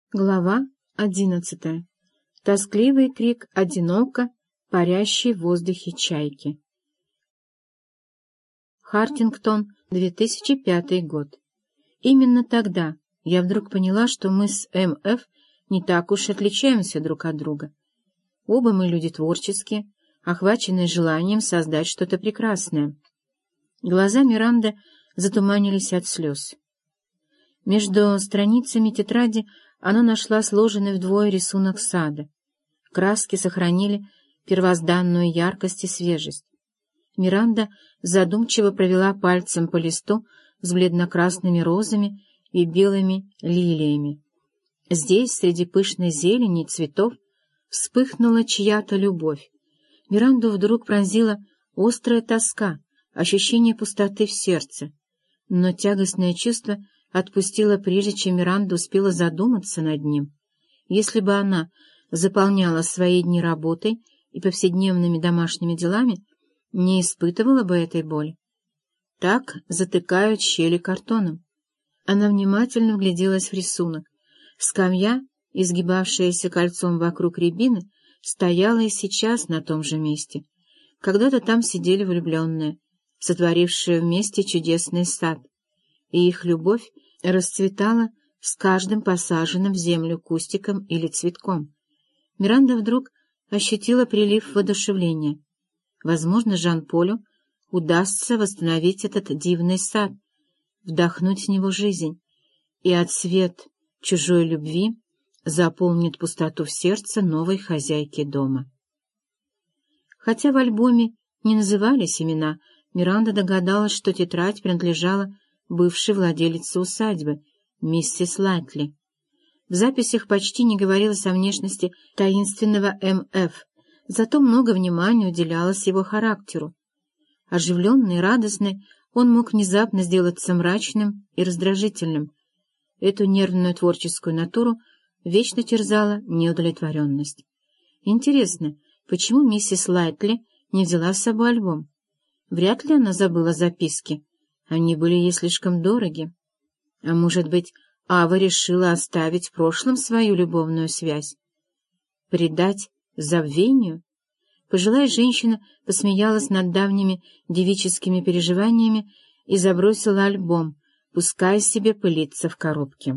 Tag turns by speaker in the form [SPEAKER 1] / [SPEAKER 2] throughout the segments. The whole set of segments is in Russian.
[SPEAKER 1] Глава 11. Тоскливый крик одиноко парящей в воздухе чайки. Хартингтон, 2005 год. Именно тогда я вдруг поняла, что мы с М.Ф. не так уж отличаемся друг от друга. Оба мы люди творческие, охваченные желанием создать что-то прекрасное. Глаза Миранды затуманились от слез. Между страницами тетради она нашла сложенный вдвое рисунок сада. Краски сохранили первозданную яркость и свежесть. Миранда задумчиво провела пальцем по листу с бледно-красными розами и белыми лилиями. Здесь, среди пышной зелени и цветов, вспыхнула чья-то любовь. Миранду вдруг пронзила острая тоска, ощущение пустоты в сердце. Но тягостное чувство отпустила, прежде чем Миранда успела задуматься над ним. Если бы она заполняла свои дни работой и повседневными домашними делами, не испытывала бы этой боли. Так затыкают щели картоном. Она внимательно вгляделась в рисунок. Скамья, изгибавшаяся кольцом вокруг рябины, стояла и сейчас на том же месте. Когда-то там сидели влюбленные, сотворившие вместе чудесный сад, и их любовь расцветала с каждым посаженным в землю кустиком или цветком. Миранда вдруг ощутила прилив воодушевления. Возможно, Жан-Полю удастся восстановить этот дивный сад, вдохнуть в него жизнь, и отсвет чужой любви заполнит пустоту в сердце новой хозяйки дома. Хотя в альбоме не назывались имена, Миранда догадалась, что тетрадь принадлежала бывшей владелице усадьбы, миссис Лайтли. В записях почти не говорилось о внешности таинственного М.Ф., зато много внимания уделялось его характеру. Оживленный и радостный, он мог внезапно сделаться мрачным и раздражительным. Эту нервную творческую натуру вечно терзала неудовлетворенность. Интересно, почему миссис Лайтли не взяла с собой альбом? Вряд ли она забыла записки. Они были ей слишком дороги. А может быть, Ава решила оставить в прошлом свою любовную связь? Предать забвению? Пожилая женщина посмеялась над давними девическими переживаниями и забросила альбом, пуская себе пылиться в коробке.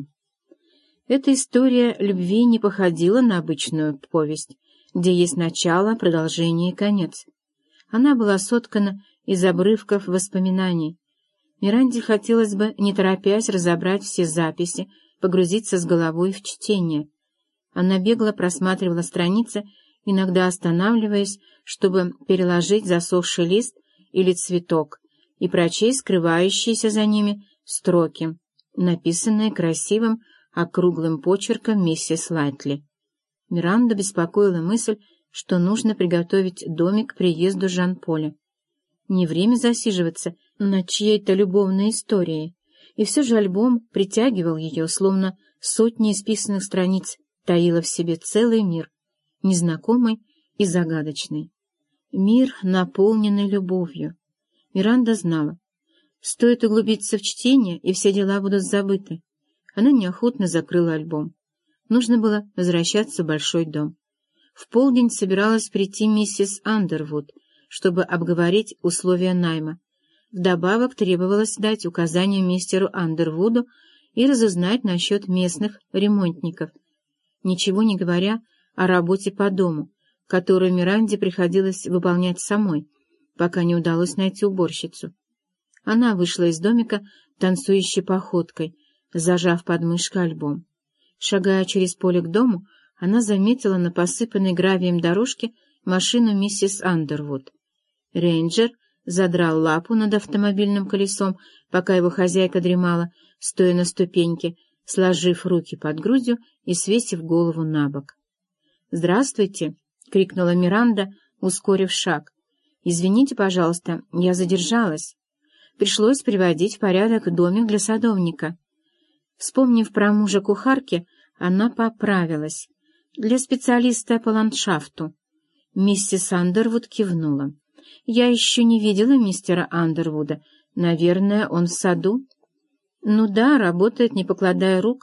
[SPEAKER 1] Эта история любви не походила на обычную повесть, где есть начало, продолжение и конец. Она была соткана из обрывков воспоминаний. Миранде хотелось бы, не торопясь, разобрать все записи, погрузиться с головой в чтение. Она бегло просматривала страницы, иногда останавливаясь, чтобы переложить засохший лист или цветок и прочесть скрывающиеся за ними строки, написанные красивым округлым почерком миссис Лайтли. Миранду беспокоила мысль, что нужно приготовить домик к приезду Жан-Поля. Не время засиживаться над чьей-то любовной историей, и все же альбом притягивал ее, словно сотни исписанных страниц таила в себе целый мир, незнакомый и загадочный. Мир, наполненный любовью. Миранда знала, стоит углубиться в чтение, и все дела будут забыты. Она неохотно закрыла альбом. Нужно было возвращаться в большой дом. В полдень собиралась прийти миссис Андервуд, чтобы обговорить условия найма. Вдобавок требовалось дать указания мистеру Андервуду и разузнать насчет местных ремонтников, ничего не говоря о работе по дому, которую Миранде приходилось выполнять самой, пока не удалось найти уборщицу. Она вышла из домика танцующей походкой, зажав под мышкой альбом. Шагая через поле к дому, она заметила на посыпанной гравием дорожке машину миссис Андервуд. Рейнджер задрал лапу над автомобильным колесом, пока его хозяйка дремала, стоя на ступеньке, сложив руки под грудью и свесив голову на бок. «Здравствуйте!» — крикнула Миранда, ускорив шаг. «Извините, пожалуйста, я задержалась. Пришлось приводить в порядок домик для садовника». Вспомнив про мужа кухарки, она поправилась. «Для специалиста по ландшафту». Миссис Андервуд кивнула. «Я еще не видела мистера Андервуда. Наверное, он в саду?» «Ну да, работает, не покладая рук», —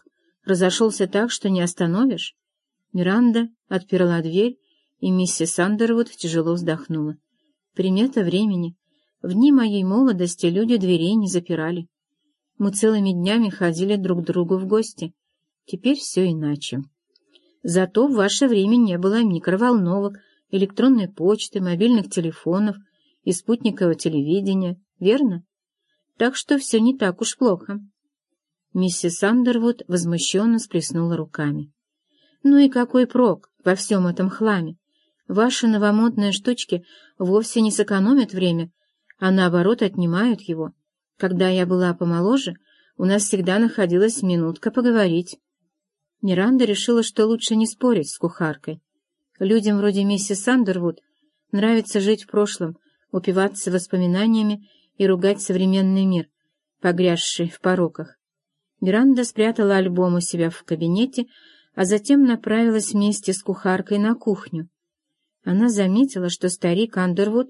[SPEAKER 1] Разошелся так, что не остановишь?» Миранда отперла дверь, и миссис Андервуд тяжело вздохнула. «Примета времени. В дни моей молодости люди дверей не запирали. Мы целыми днями ходили друг к другу в гости. Теперь все иначе. Зато в ваше время не было микроволновок, электронной почты, мобильных телефонов и спутникового телевидения, верно? Так что все не так уж плохо». Миссис Андервуд возмущенно сплеснула руками. «Ну и какой прок во всем этом хламе? Ваши новомодные штучки вовсе не сэкономят время, а наоборот отнимают его. Когда я была помоложе, у нас всегда находилась минутка поговорить». Миранда решила, что лучше не спорить с кухаркой. Людям вроде миссис Андервуд нравится жить в прошлом, упиваться воспоминаниями и ругать современный мир, погрязший в пороках. Миранда спрятала альбом у себя в кабинете, а затем направилась вместе с кухаркой на кухню. Она заметила, что старик Андервуд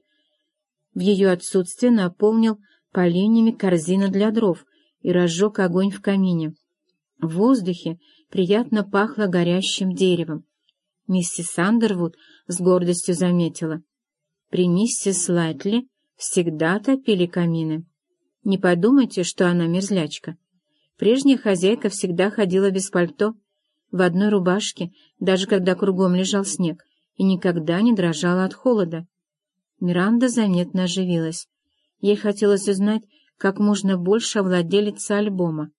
[SPEAKER 1] в ее отсутствие наполнил поленьями корзину для дров и разжег огонь в камине. В воздухе приятно пахло горящим деревом. Миссис Андервуд с гордостью заметила: при миссис Лайтли всегда топили камины. Не подумайте, что она мерзлячка. Прежняя хозяйка всегда ходила без пальто, в одной рубашке, даже когда кругом лежал снег, и никогда не дрожала от холода. Миранда заметно оживилась. Ей хотелось узнать как можно больше о владелице альбома.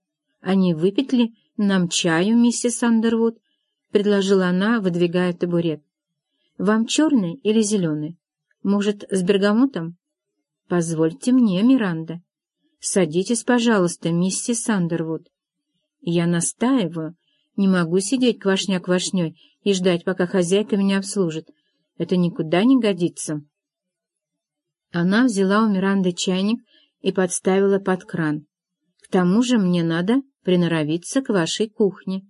[SPEAKER 1] «А не выпить ли нам чаю, миссис Андервуд?» — предложила она, выдвигая табурет. «Вам черный или зеленый? Может, с бергамотом?» «Позвольте мне, Миранда». «Садитесь, пожалуйста, миссис Андервуд». «Я настаиваю. Не могу сидеть квашня-квашней и ждать, пока хозяйка меня обслужит. Это никуда не годится». Она взяла у Миранды чайник и подставила под кран. «К тому же мне надо приноровиться к вашей кухне.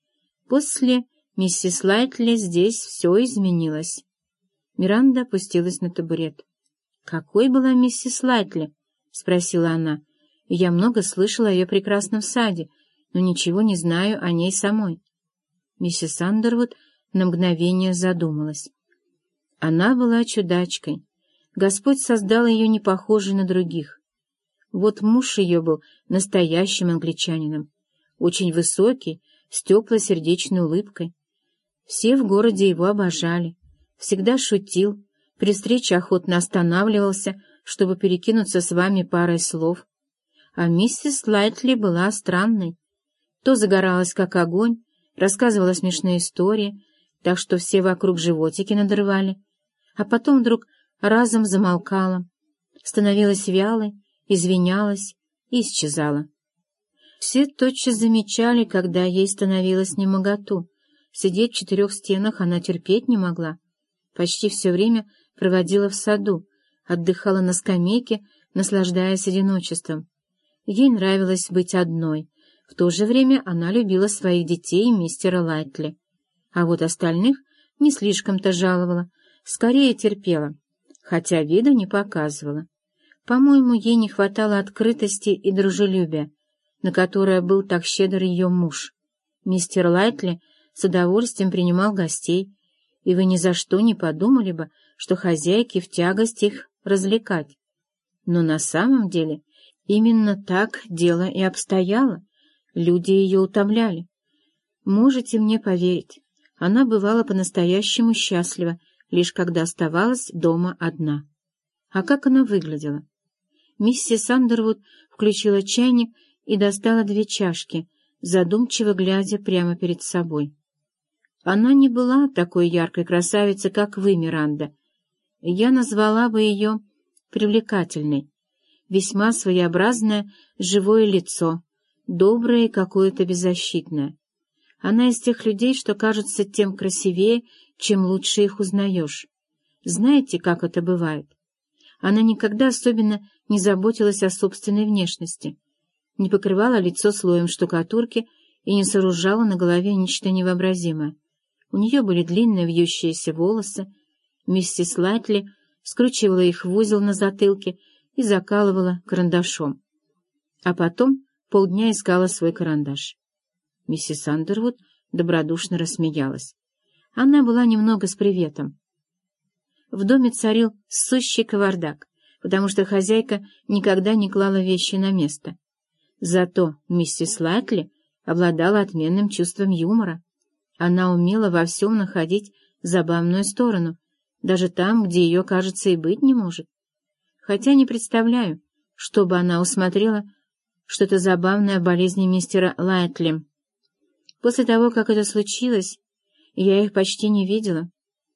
[SPEAKER 1] После миссис Лайтли здесь все изменилось». Миранда опустилась на табурет. «Какой была миссис Лайтли?» — спросила она. «Я много слышала о ее прекрасном саде, но ничего не знаю о ней самой». Миссис Андервуд на мгновение задумалась. Она была чудачкой. Господь создал ее не похожей на других. Вот муж ее был настоящим англичанином, очень высокий, с теплой сердечной улыбкой. Все в городе его обожали, всегда шутил, при встрече охотно останавливался, чтобы перекинуться с вами парой слов. А миссис Лайтли была странной. То загоралась, как огонь, рассказывала смешные истории, так что все вокруг животики надрывали, а потом вдруг разом замолкала, становилась вялой, извинялась и исчезала. Все тотчас замечали, когда ей становилось немоготу. Сидеть в 4 стенах она терпеть не могла. Почти все время проводила в саду, отдыхала на скамейке, наслаждаясь одиночеством. Ей нравилось быть одной. В то же время она любила своих детей и мистера Лайтли. А вот остальных не слишком-то жаловала, скорее терпела, хотя вида не показывала. По-моему, ей не хватало открытости и дружелюбия, на которое был так щедр ее муж. Мистер Лайтли с удовольствием принимал гостей, и вы ни за что не подумали бы, что хозяйке в тягость их развлекать. Но на самом деле именно так дело и обстояло. Люди ее утомляли. Можете мне поверить, она бывала по-настоящему счастлива, лишь когда оставалась дома одна. А как она выглядела? Миссис Андервуд включила чайник и достала 2 чашки, задумчиво глядя прямо перед собой. Она не была такой яркой красавицей, как вы, Миранда. Я назвала бы ее привлекательной. Весьма своеобразное живое лицо, доброе и какое-то беззащитное. Она из тех людей, что кажутся тем красивее, чем лучше их узнаешь. Знаете, как это бывает? Она никогда особенно не заботилась о собственной внешности, не покрывала лицо слоем штукатурки и не сооружала на голове нечто невообразимое. У нее были длинные вьющиеся волосы, миссис Лайтли скручивала их в узел на затылке и закалывала карандашом. А потом полдня искала свой карандаш. Миссис Андервуд добродушно рассмеялась. Она была немного с приветом. В доме царил сущий кавардак, потому что хозяйка никогда не клала вещи на место. Зато миссис Лайтли обладала отменным чувством юмора. Она умела во всем находить забавную сторону, даже там, где ее, кажется, и быть не может. Хотя не представляю, чтобы она усмотрела что-то забавное в болезни мистера Лайтли. После того, как это случилось, я их почти не видела.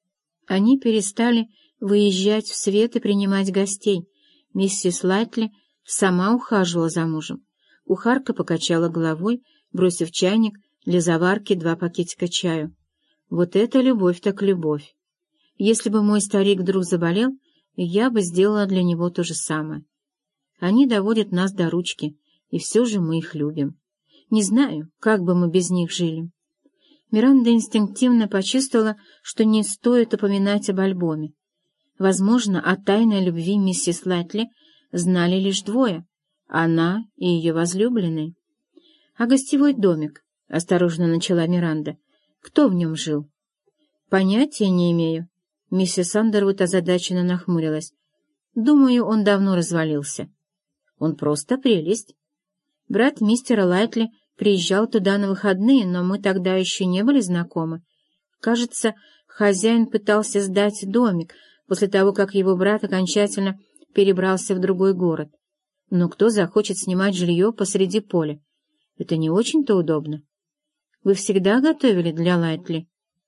[SPEAKER 1] Они перестали выезжать в свет и принимать гостей. Миссис Лайтли сама ухаживала за мужем. Кухарка покачала головой, бросив чайник для заварки 2 пакетика чаю. Вот это любовь так любовь. Если бы мой старик вдруг заболел, я бы сделала для него то же самое. Они доводят нас до ручки, и все же мы их любим. Не знаю, как бы мы без них жили. Миранда инстинктивно почувствовала, что не стоит упоминать об альбоме. Возможно, о тайной любви миссис Лайтли знали лишь двое — она и ее возлюбленный. — А гостевой домик? — осторожно начала Миранда. — Кто в нем жил? — Понятия не имею. Миссис Андервуд озадаченно нахмурилась. — Думаю, он давно развалился. — Он просто прелесть. Брат мистера Лайтли приезжал туда на выходные, но мы тогда еще не были знакомы. Кажется, хозяин пытался сдать домик после того, как его брат окончательно перебрался в другой город. Но кто захочет снимать жилье посреди поля? Это не очень-то удобно. Вы всегда готовили для Лайтли?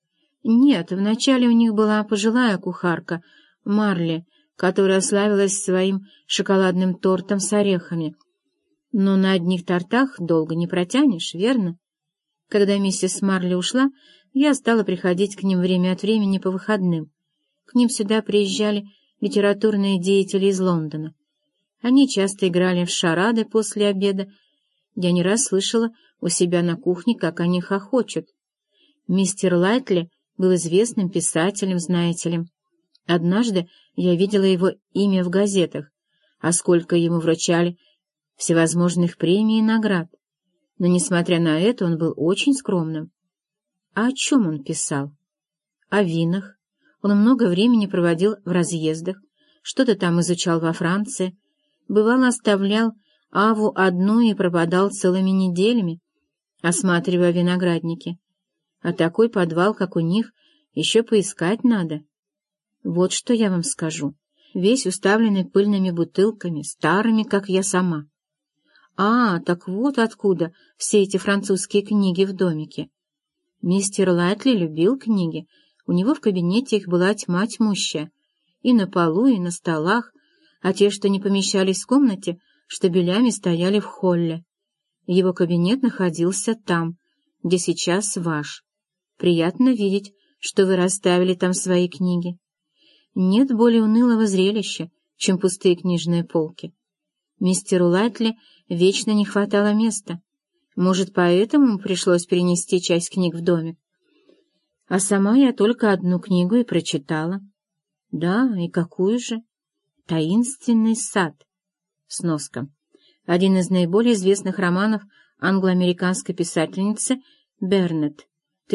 [SPEAKER 1] Нет, вначале у них была пожилая кухарка, Марли, которая славилась своим шоколадным тортом с орехами. Но на одних тортах долго не протянешь, верно? Когда миссис Марли ушла, я стала приходить к ним время от времени по выходным. К ним сюда приезжали литературные деятели из Лондона. Они часто играли в шарады после обеда. Я не раз слышала у себя на кухне, как они хохочут. Мистер Лайтли был известным писателем, знаете ли. Однажды я видела его имя в газетах, а сколько ему вручали всевозможных премий и наград. Но, несмотря на это, он был очень скромным. А о чем он писал? О винах. Он много времени проводил в разъездах, что-то там изучал во Франции. Бывало, оставлял Аву одну и пропадал целыми неделями, осматривая виноградники. А такой подвал, как у них, еще поискать надо. Вот что я вам скажу. Весь уставленный пыльными бутылками, старыми, как я сама. А, так вот откуда все эти французские книги в домике. Мистер Лайтли любил книги. У него в кабинете их была тьма тьмущая. И на полу, и на столах, а те, что не помещались в комнате, штабелями стояли в холле. Его кабинет находился там, где сейчас ваш. Приятно видеть, что вы расставили там свои книги. Нет более унылого зрелища, чем пустые книжные полки. Мистеру Лайтли вечно не хватало места. Может, поэтому пришлось перенести часть книг в домик. А сама я только одну книгу и прочитала. Да, и какую же? «Таинственный сад». Сноска. Один из наиболее известных романов англо-американской писательницы Бернетт,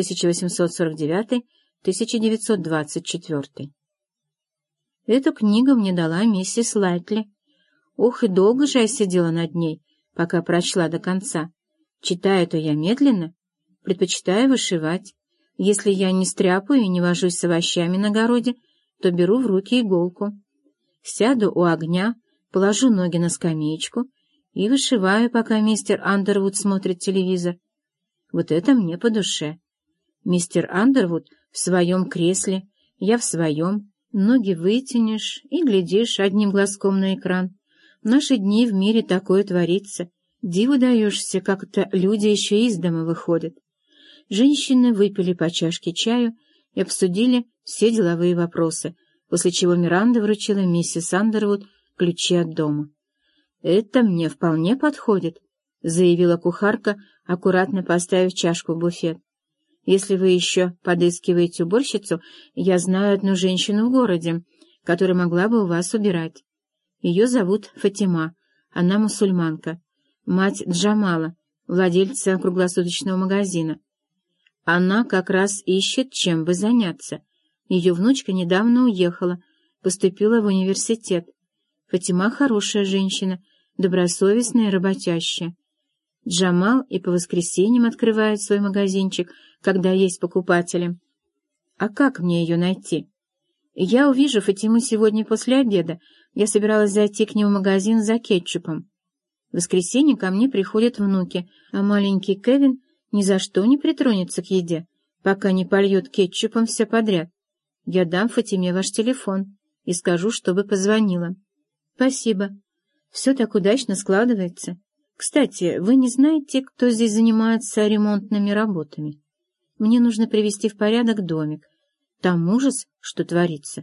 [SPEAKER 1] 1849-1924. Эту книгу мне дала миссис Лайтли. Ох, и долго же я сидела над ней, пока прочла до конца. Читаю-то я медленно, предпочитаю вышивать. Если я не стряпаю и не вожусь с овощами на огороде, то беру в руки иголку. Сяду у огня, положу ноги на скамеечку и вышиваю, пока мистер Андервуд смотрит телевизор. Вот это мне по душе. Мистер Андервуд в своем кресле, я в своем, ноги вытянешь и глядишь одним глазком на экран. В наши дни в мире такое творится. Диву даешься, как-то люди еще из дома выходят. Женщины выпили по чашке чаю и обсудили все деловые вопросы, после чего Миранда вручила миссис Андервуд ключи от дома. «Это мне вполне подходит», — заявила кухарка, аккуратно поставив чашку в буфет. «Если вы еще подыскиваете уборщицу, я знаю одну женщину в городе, которая могла бы у вас убирать. Ее зовут Фатима, она мусульманка, мать Джамала, владельца круглосуточного магазина. Она как раз ищет, чем бы заняться. Ее внучка недавно уехала, поступила в университет. Фатима хорошая женщина, добросовестная и работящая. Джамал и по воскресеньям открывает свой магазинчик, когда есть покупатели. А как мне ее найти? Я увижу Фатиму сегодня после обеда. Я собиралась зайти к ним в магазин за кетчупом. В воскресенье ко мне приходят внуки, а маленький Кевин ни за что не притронется к еде, пока не польет кетчупом все подряд. Я дам Фатиме ваш телефон и скажу, чтобы позвонила. Спасибо. Все так удачно складывается. Кстати, вы не знаете, кто здесь занимается ремонтными работами? Мне нужно привести в порядок домик. Там ужас, что творится.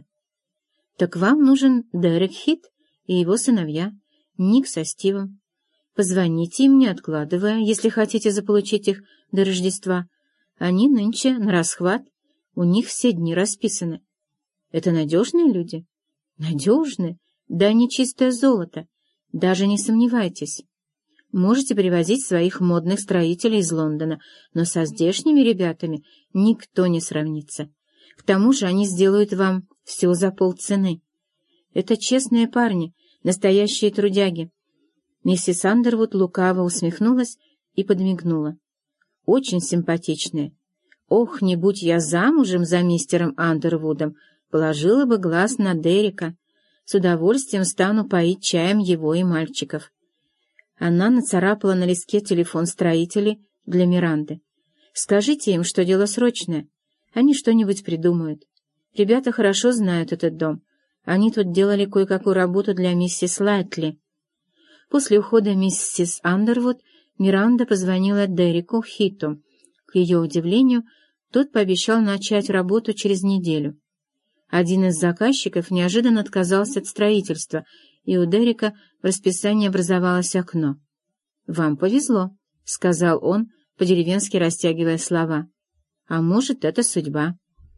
[SPEAKER 1] Так вам нужен Дерек Хит и его сыновья, Ник со Стивом. Позвоните им, не откладывая, если хотите заполучить их до Рождества. Они нынче на расхват, у них все дни расписаны. Это надежные люди? Надежные? Да они чистое золото. Даже не сомневайтесь. Можете привозить своих модных строителей из Лондона, но со здешними ребятами никто не сравнится. К тому же они сделают вам все за полцены. Это честные парни, настоящие трудяги. Миссис Андервуд лукаво усмехнулась и подмигнула. Очень симпатичные. Ох, не будь я замужем за мистером Андервудом, положила бы глаз на Дерека. С удовольствием стану поить чаем его и мальчиков. Она нацарапала на листке телефон строителей для Миранды. «Скажите им, что дело срочное. Они что-нибудь придумают. Ребята хорошо знают этот дом. Они тут делали кое-какую работу для миссис Лайтли». После ухода миссис Андервуд Миранда позвонила Дереку Хиту. К ее удивлению, тот пообещал начать работу через неделю. Один из заказчиков неожиданно отказался от строительства, и у Дерека в расписании образовалось окно. «Вам повезло», — сказал он, по-деревенски растягивая слова. «А может, это судьба.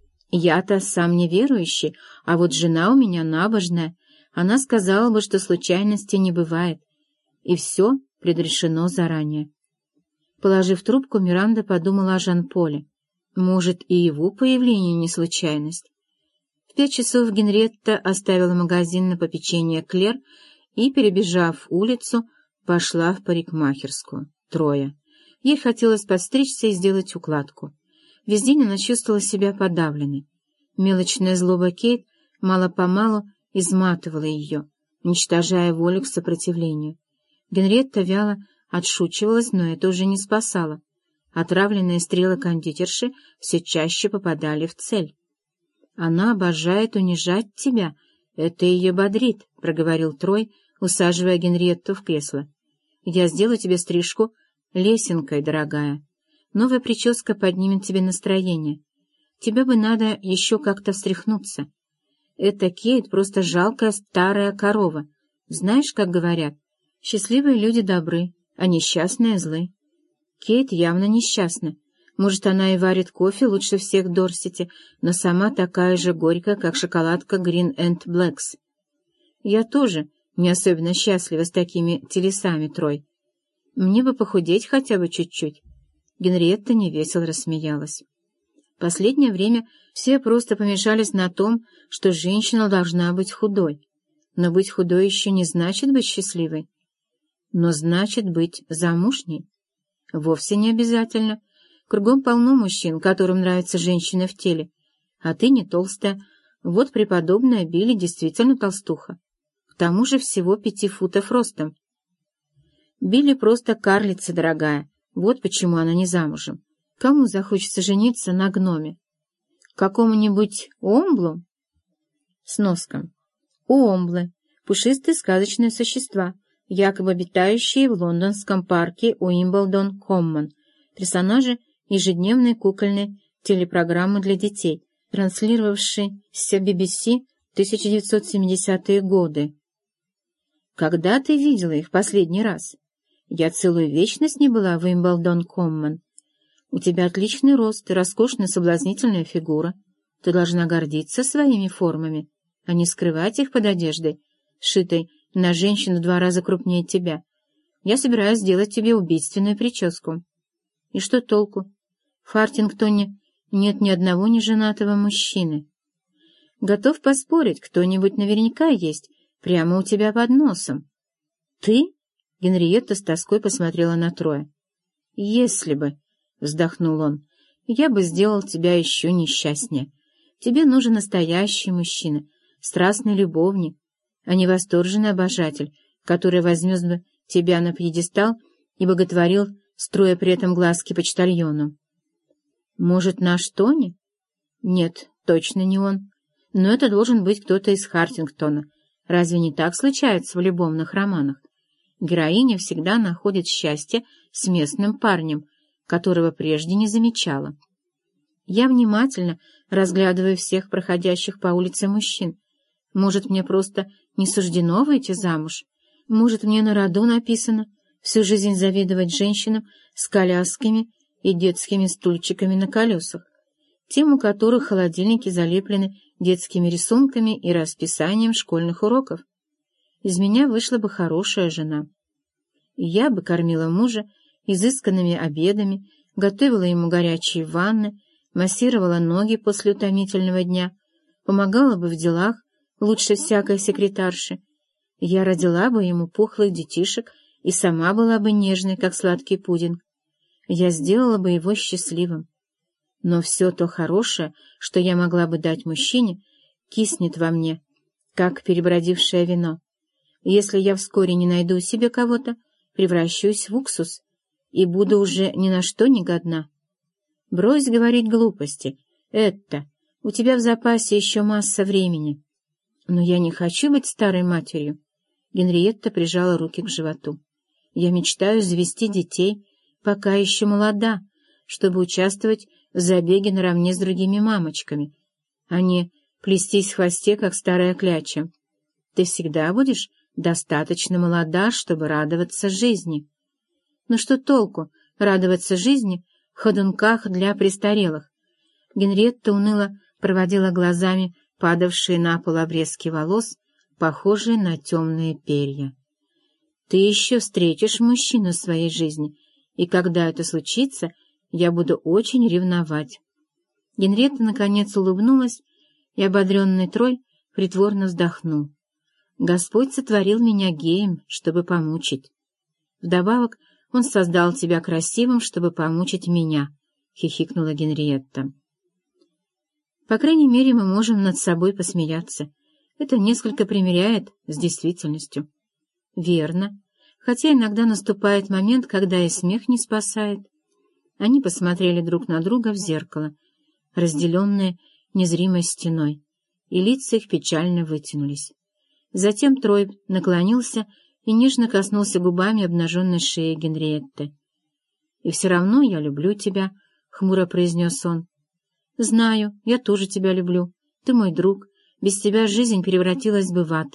[SPEAKER 1] Я-то сам неверующий, а вот жена у меня набожная. Она сказала бы, что случайностей не бывает, и все предрешено заранее». Положив трубку, Миранда подумала о Жан-Поле. Может, и его появление не случайность. В 5 часов Генриетта оставила магазин на попечение Клер и, перебежав улицу, пошла в парикмахерскую. Трое. Ей хотелось подстричься и сделать укладку. Весь день она чувствовала себя подавленной. Мелочная злоба Кейт мало-помалу изматывала ее, уничтожая волю к сопротивлению. Генриетта вяло отшучивалась, но это уже не спасало. Отравленные стрелы кондитерши все чаще попадали в цель. «Она обожает унижать тебя. Это ее бодрит», — проговорил Трой, усаживая Генриетту в кресло. «Я сделаю тебе стрижку лесенкой, дорогая. Новая прическа поднимет тебе настроение. Тебе бы надо еще как-то встряхнуться. Эта Кейт просто жалкая старая корова. Знаешь, как говорят, счастливые люди добры, а несчастные злы. Кейт явно несчастна. Может, она и варит кофе лучше всех в Дорсете, но сама такая же горькая, как шоколадка Green and Blacks. Я тоже не особенно счастлива с такими телесами, Трой. Мне бы похудеть хотя бы чуть-чуть». Генриетта невесело рассмеялась. Последнее время все просто помешались на том, что женщина должна быть худой. Но быть худой еще не значит быть счастливой. Но значит быть замужней. Вовсе не обязательно. Кругом полно мужчин, которым нравятся женщины в теле. А ты не толстая. Вот преподобная Билли действительно толстуха. К тому же всего 5 футов ростом. Билли просто карлица, дорогая. Вот почему она не замужем. Кому захочется жениться на гноме? Какому-нибудь омблу? Сноска. Омблы — пушистые сказочные существа, якобы обитающие в лондонском парке Уимблдон-Коммон, персонажи ежедневной кукольной телепрограммы для детей, транслировавшейся BBC в 1970-е годы. Когда ты видела их в последний раз? Я целую вечность не была в Уимблдон-Коммон. У тебя отличный рост и роскошная соблазнительная фигура. Ты должна гордиться своими формами, а не скрывать их под одеждой, сшитой на женщину 2 раза крупнее тебя. Я собираюсь сделать тебе убийственную прическу. И что толку? В Хартингтоне нет ни одного неженатого мужчины. Готов поспорить, кто-нибудь наверняка есть, прямо у тебя под носом. Ты? Генриетта с тоской посмотрела на Троя. Если бы, вздохнул он, я бы сделал тебя еще несчастнее. Тебе нужен настоящий мужчина, страстный любовник, а не восторженный обожатель, который возьмет бы тебя на пьедестал и боготворил, строя при этом глазки почтальону. Может, наш Тони? Нет, точно не он. Но это должен быть кто-то из Хартингтона. Разве не так случается в любовных романах? Героиня всегда находит счастье с местным парнем, которого прежде не замечала. Я внимательно разглядываю всех проходящих по улице мужчин. Может, мне просто не суждено выйти замуж? Может, мне на роду написано всю жизнь завидовать женщинам с колясками и детскими стульчиками на колесах, тем, у которых холодильники залеплены детскими рисунками и расписанием школьных уроков. Из меня вышла бы хорошая жена. И я бы кормила мужа изысканными обедами, готовила ему горячие ванны, массировала ноги после утомительного дня, помогала бы в делах лучше всякой секретарши. Я родила бы ему пухлых детишек и сама была бы нежной, как сладкий пудинг. Я сделала бы его счастливым. Но все то хорошее, что я могла бы дать мужчине, киснет во мне, как перебродившее вино. Если я вскоре не найду себе кого-то, превращусь в уксус и буду уже ни на что не годна. Брось говорить глупости. Это, у тебя в запасе еще масса времени. Но я не хочу быть старой матерью. Генриетта прижала руки к животу. Я мечтаю завести детей, пока еще молода, чтобы участвовать в забеге наравне с другими мамочками, а не плестись в хвосте, как старая кляча. Ты всегда будешь достаточно молода, чтобы радоваться жизни. Но что толку радоваться жизни в ходунках для престарелых? Генриетта уныло проводила глазами падавшие на пол обрезки волос, похожие на темные перья. Ты еще встретишь мужчину в своей жизни, и когда это случится, я буду очень ревновать. Генриетта наконец улыбнулась, и ободренный Трой притворно вздохнул. Господь сотворил меня геем, чтобы помучить. Вдобавок он создал тебя красивым, чтобы помучить меня, — хихикнула Генриетта. По крайней мере, мы можем над собой посмеяться. Это несколько примиряет с действительностью. Верно, хотя иногда наступает момент, когда и смех не спасает. Они посмотрели друг на друга в зеркало, разделенные незримой стеной, и лица их печально вытянулись. Затем Трой наклонился и нежно коснулся губами обнаженной шеи Генриетты. «И все равно я люблю тебя», — хмуро произнес он. «Знаю, я тоже тебя люблю. Ты мой друг. Без тебя жизнь превратилась бы в ад».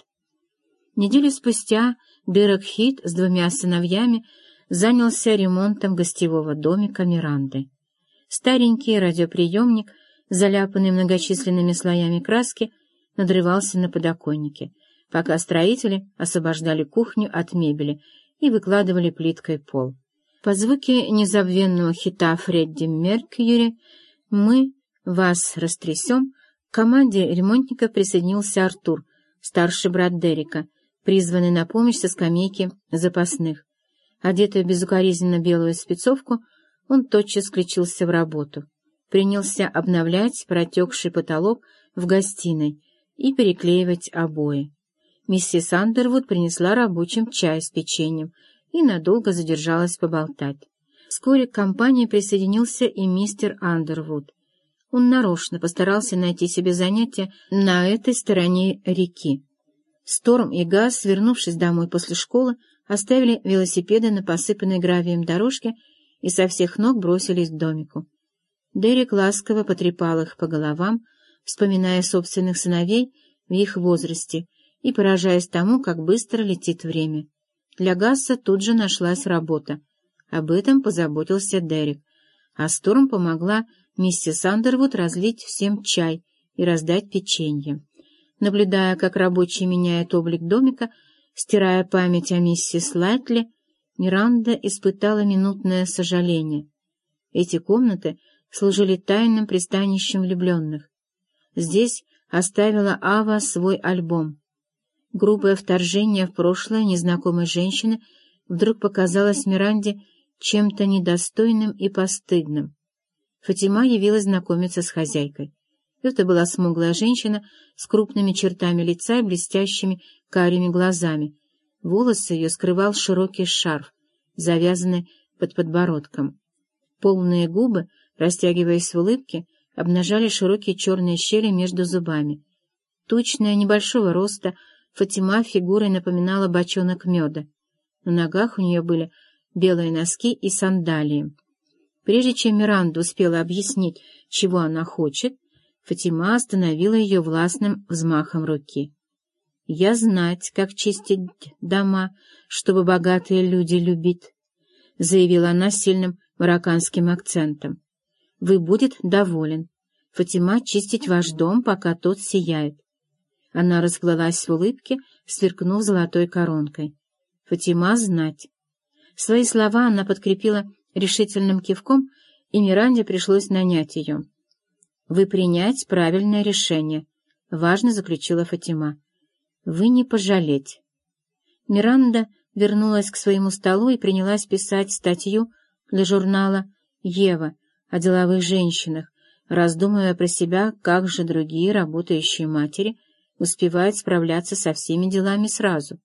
[SPEAKER 1] Неделю спустя Дерек Хит с 2 сыновьями занялся ремонтом гостевого домика Миранды. Старенький радиоприемник, заляпанный многочисленными слоями краски, надрывался на подоконнике, пока строители освобождали кухню от мебели и выкладывали плиткой пол. По звуке незабвенного хита Фредди Меркьюри «Мы вас растрясем» к команде ремонтников присоединился Артур, старший брат Дерека, призванный на помощь со скамейки запасных. Одетый в безукоризненно белую спецовку, он тотчас включился в работу. Принялся обновлять протекший потолок в гостиной и переклеивать обои. Миссис Андервуд принесла рабочим чай с печеньем и надолго задержалась поболтать. Вскоре к компании присоединился и мистер Андервуд. Он нарочно постарался найти себе занятие на этой стороне реки. Сторм и Газ, вернувшись домой после школы, оставили велосипеды на посыпанной гравием дорожке и со всех ног бросились к домику. Дерек ласково потрепал их по головам, вспоминая собственных сыновей в их возрасте и поражаясь тому, как быстро летит время. Для Гасса тут же нашлась работа. Об этом позаботился Дерек, а Сторм помогла миссис Андервуд разлить всем чай и раздать печенье. Наблюдая, как рабочие меняют облик домика, стирая память о миссис Лайтли, Миранда испытала минутное сожаление. Эти комнаты служили тайным пристанищем влюбленных. Здесь оставила Ава свой альбом. Грубое вторжение в прошлое незнакомой женщины вдруг показалось Миранде чем-то недостойным и постыдным. Фатима явилась знакомиться с хозяйкой. Это была смуглая женщина с крупными чертами лица и блестящими карими глазами. Волосы ее скрывал широкий шарф, завязанный под подбородком. Полные губы, растягиваясь в улыбке, обнажали широкие черные щели между зубами. Тучная, небольшого роста, Фатима фигурой напоминала бочонок меда. На ногах у нее были белые носки и сандалии. Прежде чем Миранда успела объяснить, чего она хочет, Фатима остановила ее властным взмахом руки. «Я знать, как чистить дома, чтобы богатые люди любить», — заявила она с сильным марокканским акцентом. «Вы будет доволен. Фатима чистить ваш дом, пока тот сияет». Она расплылась в улыбке, сверкнув золотой коронкой. «Фатима знать». Свои слова она подкрепила решительным кивком, и Миранде пришлось нанять ее. «Вы принять правильное решение», — важно заключила Фатима. «Вы не пожалеть». Миранда вернулась к своему столу и принялась писать статью для журнала «Ева» о деловых женщинах, раздумывая про себя, как же другие работающие матери успевают справляться со всеми делами сразу.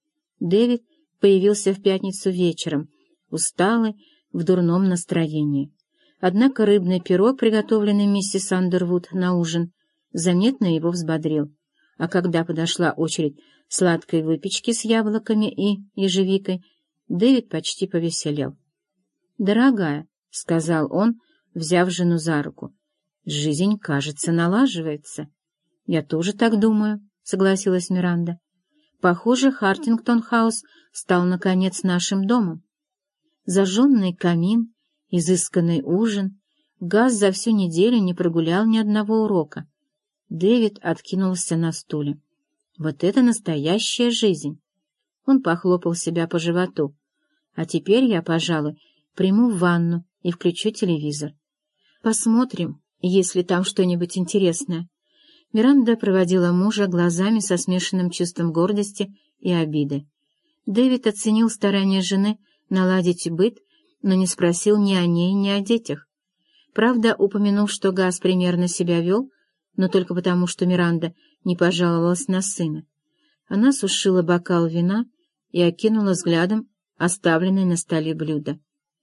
[SPEAKER 1] Дэвид появился в пятницу вечером, усталый, в дурном настроении. Однако рыбный пирог, приготовленный миссис Андервуд на ужин, заметно его взбодрил, а когда подошла очередь сладкой выпечки с яблоками и ежевикой, Дэвид почти повеселел. «Дорогая», — сказал он, взяв жену за руку, — «жизнь, кажется, налаживается». «Я тоже так думаю», — согласилась Миранда. «Похоже, Хартингтон-хаус стал, наконец, нашим домом. Зажженный камин, изысканный ужин, Газ за всю неделю не прогулял ни одного урока». Дэвид откинулся на стуле. «Вот это настоящая жизнь!» Он похлопал себя по животу. «А теперь я, пожалуй, приму ванну и включу телевизор. Посмотрим, есть ли там что-нибудь интересное». Миранда проводила мужа глазами со смешанным чувством гордости и обиды. Дэвид оценил старания жены наладить быт, но не спросил ни о ней, ни о детях. Правда, упомянув, что Газ примерно себя вел, но только потому, что Миранда не пожаловалась на сына. Она сушила бокал вина и окинула взглядом оставленное на столе блюдо.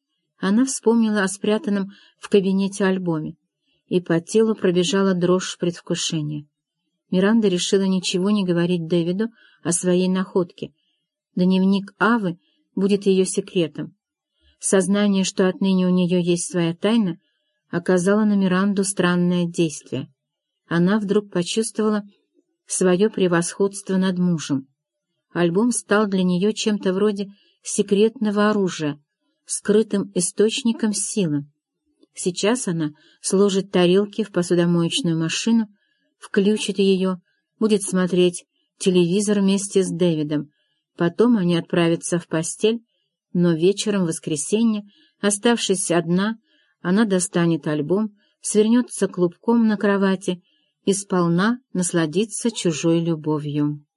[SPEAKER 1] Она вспомнила о спрятанном в кабинете альбоме, и по телу пробежала дрожь предвкушения. Миранда решила ничего не говорить Дэвиду о своей находке. Дневник Авы будет ее секретом. Сознание, что отныне у нее есть своя тайна, оказало на Миранду странное действие. Она вдруг почувствовала свое превосходство над мужем. Альбом стал для нее чем-то вроде секретного оружия, скрытым источником силы. Сейчас она сложит тарелки в посудомоечную машину, включит ее, будет смотреть телевизор вместе с Дэвидом. Потом они отправятся в постель, но вечером в воскресенье, оставшись одна, она достанет альбом, свернется клубком на кровати и сполна насладится чужой любовью.